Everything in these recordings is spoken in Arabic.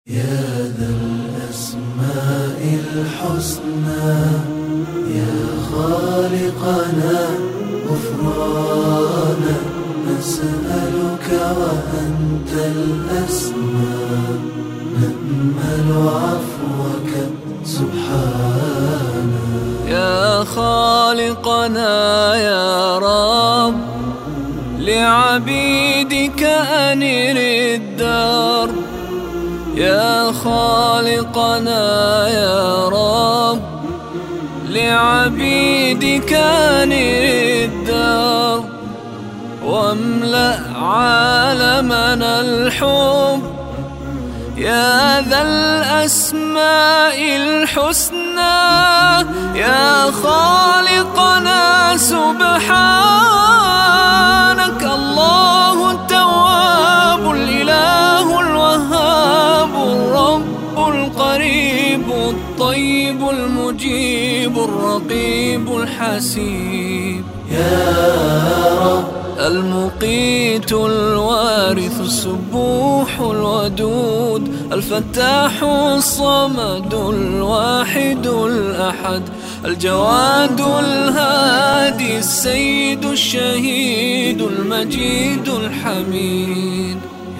يا ذا الأسماء الحسنى يا خالقنا غفرانا نسألك وأنت الأسماء نأمل عفوك سبحانا. يا خالقنا يا رب لعبيدك أنر الدرب. يا خالقنا يا رب لعبيدك أنر الدرب واملأ عالمنا الحب. يا ذا الأسماء الحسنى يا خالقنا سبحانك. الله التواب الإله الوهاب الرب القريب الطيب المجيب الرقيب الحسيب. يا رب المقيت الوارث السبوح الودود الفتاح الصمد الواحد الأحد الجواد الهادي السيد الشهيد المجيد الحميد.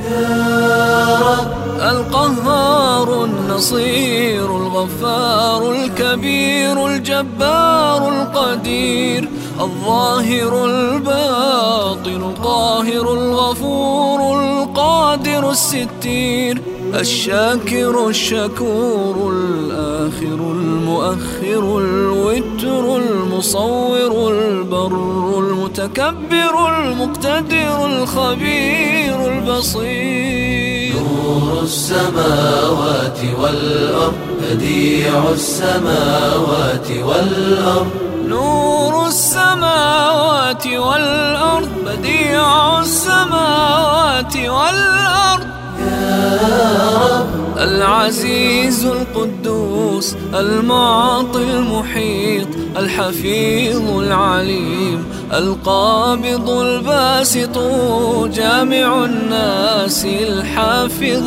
يا رب القهار النصير الغفار الكبير الجبار القدير الظاهر الباطن القاهر الغفور القادر الستير الشاكر الشكور الآخر المؤخر الوتر المصور البر المتكبر المقتدر الخبير البصير. نور السماوات والأرض بديع السماوات والأرض. نور السماوات والأرض بديع السماوات والأرض. يا رب العزيز القدوس المعطي المحيط الحفيظ العليم القابض الباسط جامع الناس الحافظ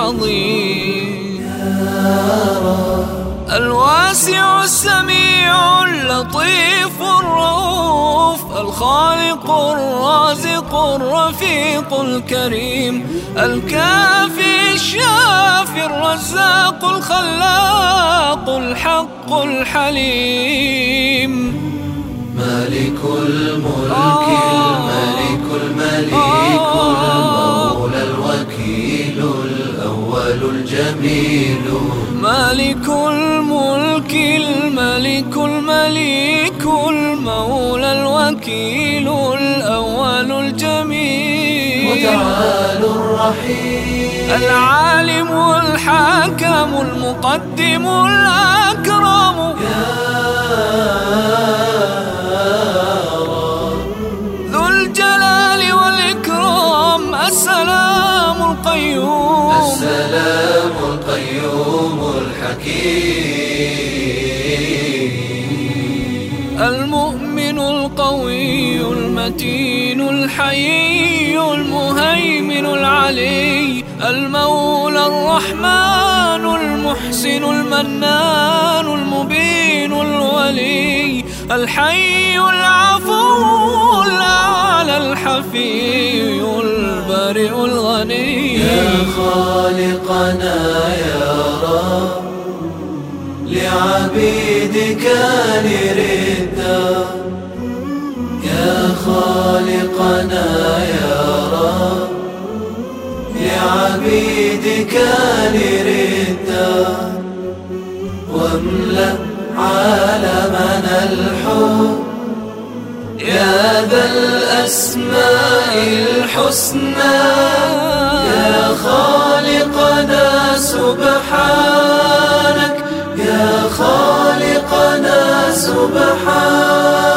العظيم. يا رب الواسع السميع اللطيف الرؤوف الخالق الرازق الرفيق الكريم الكافي الشافي الرزاق الخلاق الحق الحليم. مالك الملك الملك المليك المولى الوكيل الأول الجميل. مالك الملك الملك المليك المولى الوكيل الأول الجميل. متعال الرحيم العالم الحاكم المقدم الأكرم. ذو الجلال والإكرام السلام القيوم. السلام القيوم الحكيم. المؤمن القوي المتين الحيي المهيمن العلي المولى الرحمن المحسن المنان المبين الولي الحي العفو الأعلى الحفي البارئ الغني. يا خالقنا يا رب لعبيدك أنر الدرب. يا خالقنا يا رب لعبيدك أنر الدرب واملأ عالمنا الحب. يا ذا الأسماء الحسنى يا خالقنا سبحانك. يا خالقنا سبحانك